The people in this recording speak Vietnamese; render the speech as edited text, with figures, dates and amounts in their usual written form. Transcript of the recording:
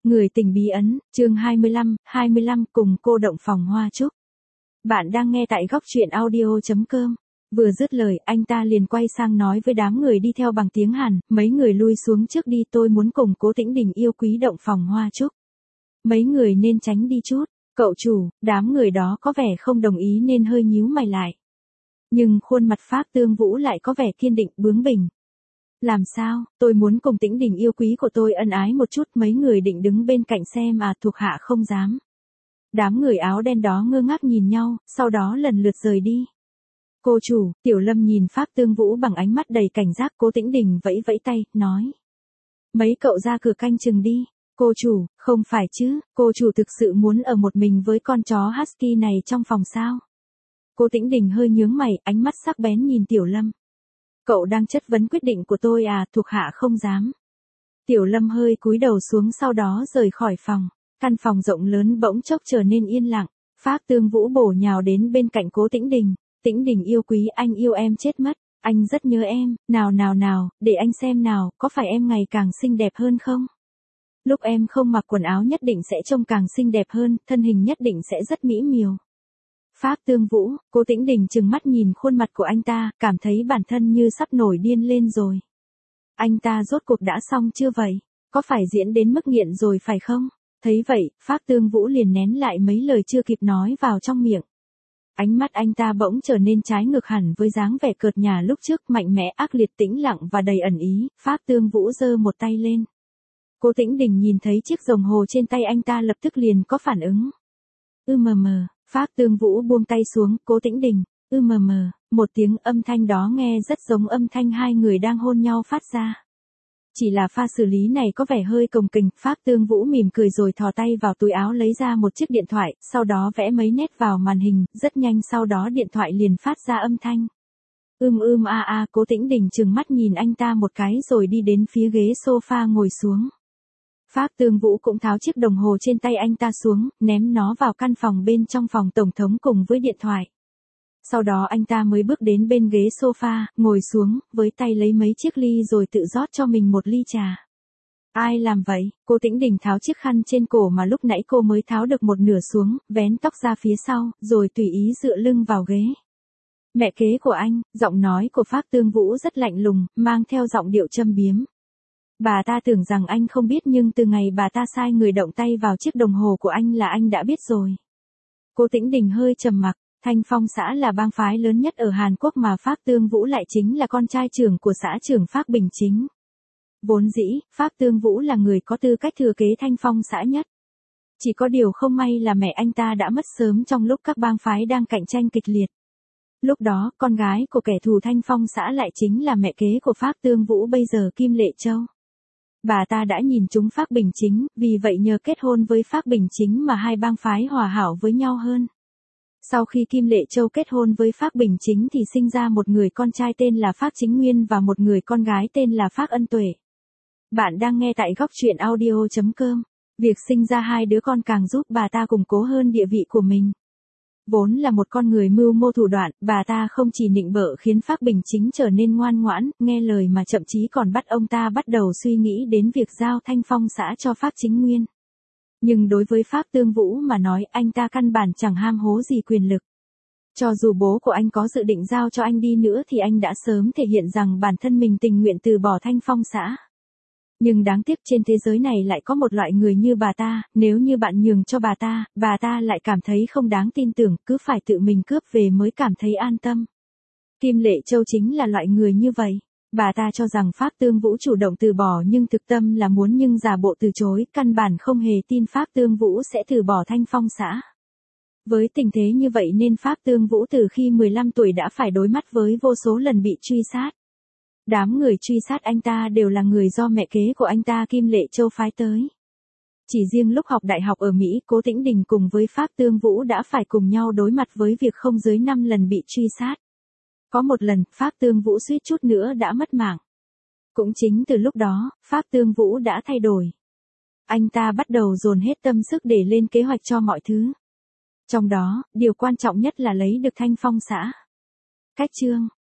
Người tình bí ẩn, chương 25 cùng cô động phòng hoa trúc. Bạn đang nghe tại góc truyện audio.com. Vừa dứt lời, anh ta liền quay sang nói với đám người đi theo bằng tiếng Hàn, mấy người lui xuống trước đi, tôi muốn cùng Cố Tĩnh Đình yêu quý động phòng hoa trúc. Mấy người nên tránh đi chút. Cậu chủ, đám người đó có vẻ không đồng ý nên hơi nhíu mày lại. Nhưng khuôn mặt Phác Tương Vũ lại có vẻ kiên định, bướng bỉnh. Làm sao, tôi muốn cùng Tĩnh Đình yêu quý của tôi ân ái một chút, mấy người định đứng bên cạnh xem à, thuộc hạ không dám. Đám người áo đen đó ngơ ngác nhìn nhau, sau đó lần lượt rời đi. Cô chủ, Tiểu Lâm nhìn Phác Tương Vũ bằng ánh mắt đầy cảnh giác. Cố Tĩnh Đình vẫy vẫy tay, nói. Mấy cậu ra cửa canh chừng đi. Cô chủ, không phải chứ, cô chủ thực sự muốn ở một mình với con chó Husky này trong phòng sao? Cố Tĩnh Đình hơi nhướng mày, ánh mắt sắc bén nhìn Tiểu Lâm. Cậu đang chất vấn quyết định của tôi à, thuộc hạ không dám. Tiểu Lâm hơi cúi đầu xuống sau đó rời khỏi phòng. Căn phòng rộng lớn bỗng chốc trở nên yên lặng. Phác Tương Vũ bổ nhào đến bên cạnh Cố Tĩnh Đình. Tĩnh Đình yêu quý, anh yêu em chết mất. Anh rất nhớ em, nào, để anh xem nào, có phải em ngày càng xinh đẹp hơn không? Lúc em không mặc quần áo nhất định sẽ trông càng xinh đẹp hơn, thân hình nhất định sẽ rất mỹ miều. Phác Tương Vũ, Cố Tĩnh Đình trừng mắt nhìn khuôn mặt của anh ta, cảm thấy bản thân như sắp nổi điên lên rồi. Anh ta rốt cuộc đã xong chưa vậy? Có phải diễn đến mức nghiện rồi phải không? Thấy vậy, Phác Tương Vũ liền nén lại mấy lời chưa kịp nói vào trong miệng. Ánh mắt anh ta bỗng trở nên trái ngược hẳn với dáng vẻ cợt nhả lúc trước, mạnh mẽ, ác liệt, tĩnh lặng và đầy ẩn ý. Phác Tương Vũ giơ một tay lên. Cố Tĩnh Đình nhìn thấy chiếc đồng hồ trên tay anh ta lập tức liền có phản ứng. Phác Tương Vũ buông tay xuống. Cố Tĩnh Đình, một tiếng âm thanh đó nghe rất giống âm thanh hai người đang hôn nhau phát ra. Chỉ là pha xử lý này có vẻ hơi cồng kềnh. Phác Tương Vũ mỉm cười rồi thò tay vào túi áo lấy ra một chiếc điện thoại, sau đó vẽ mấy nét vào màn hình, rất nhanh sau đó điện thoại liền phát ra âm thanh. Cố Tĩnh Đình trừng mắt nhìn anh ta một cái rồi đi đến phía ghế sofa ngồi xuống. Phác Tương Vũ cũng tháo chiếc đồng hồ trên tay anh ta xuống, ném nó vào căn phòng bên trong phòng tổng thống cùng với điện thoại. Sau đó anh ta mới bước đến bên ghế sofa, ngồi xuống, với tay lấy mấy chiếc ly rồi tự rót cho mình một ly trà. Ai làm vậy? Cố Tĩnh Đình tháo chiếc khăn trên cổ mà lúc nãy cô mới tháo được một nửa xuống, vén tóc ra phía sau, rồi tùy ý dựa lưng vào ghế. Mẹ kế của anh, giọng nói của Phác Tương Vũ rất lạnh lùng, mang theo giọng điệu châm biếm. Bà ta tưởng rằng anh không biết nhưng từ ngày bà ta sai người động tay vào chiếc đồng hồ của anh là anh đã biết rồi. Cố Tĩnh Đình hơi trầm mặc. Thanh Phong xã là bang phái lớn nhất ở Hàn Quốc mà Phác Tương Vũ lại chính là con trai trưởng của xã trưởng Phác Bình Chính. Vốn dĩ, Phác Tương Vũ là người có tư cách thừa kế Thanh Phong xã nhất. Chỉ có điều không may là mẹ anh ta đã mất sớm trong lúc các bang phái đang cạnh tranh kịch liệt. Lúc đó, con gái của kẻ thù Thanh Phong xã lại chính là mẹ kế của Phác Tương Vũ bây giờ Kim Lệ Châu. Bà ta đã nhìn trúng Phác Bình Chính, vì vậy nhờ kết hôn với Phác Bình Chính mà hai bang phái hòa hảo với nhau hơn. Sau khi Kim Lệ Châu kết hôn với Phác Bình Chính thì sinh ra một người con trai tên là Phác Chính Nguyên và một người con gái tên là Phác Ân Tuệ. Bạn đang nghe tại góc truyện audio.com. Việc sinh ra hai đứa con càng giúp bà ta củng cố hơn địa vị của mình. Vốn là một con người mưu mô thủ đoạn, bà ta không chỉ nịnh bợ khiến Phác Bình Chính trở nên ngoan ngoãn, nghe lời mà thậm chí còn bắt ông ta bắt đầu suy nghĩ đến việc giao Thanh Phong xã cho Phác Chính Nguyên. Nhưng đối với Phác Tương Vũ mà nói, anh ta căn bản chẳng ham hố gì quyền lực. Cho dù bố của anh có dự định giao cho anh đi nữa thì anh đã sớm thể hiện rằng bản thân mình tình nguyện từ bỏ Thanh Phong xã. Nhưng đáng tiếc trên thế giới này lại có một loại người như bà ta, nếu như bạn nhường cho bà ta lại cảm thấy không đáng tin tưởng, cứ phải tự mình cướp về mới cảm thấy an tâm. Kim Lệ Châu chính là loại người như vậy. Bà ta cho rằng Phác Tương Vũ chủ động từ bỏ nhưng thực tâm là muốn nhưng giả bộ từ chối, căn bản không hề tin Phác Tương Vũ sẽ từ bỏ Thanh Phong xã. Với tình thế như vậy nên Phác Tương Vũ từ khi 15 tuổi đã phải đối mặt với vô số lần bị truy sát. Đám người truy sát anh ta đều là người do mẹ kế của anh ta Kim Lệ Châu phái tới. Chỉ riêng lúc học đại học ở Mỹ, Cố Tĩnh Đình cùng với Phác Tương Vũ đã phải cùng nhau đối mặt với việc không dưới 5 lần bị truy sát. Có một lần, Phác Tương Vũ suýt chút nữa đã mất mạng. Cũng chính từ lúc đó, Phác Tương Vũ đã thay đổi. Anh ta bắt đầu dồn hết tâm sức để lên kế hoạch cho mọi thứ. Trong đó, điều quan trọng nhất là lấy được Thanh Phong xã. Cách chương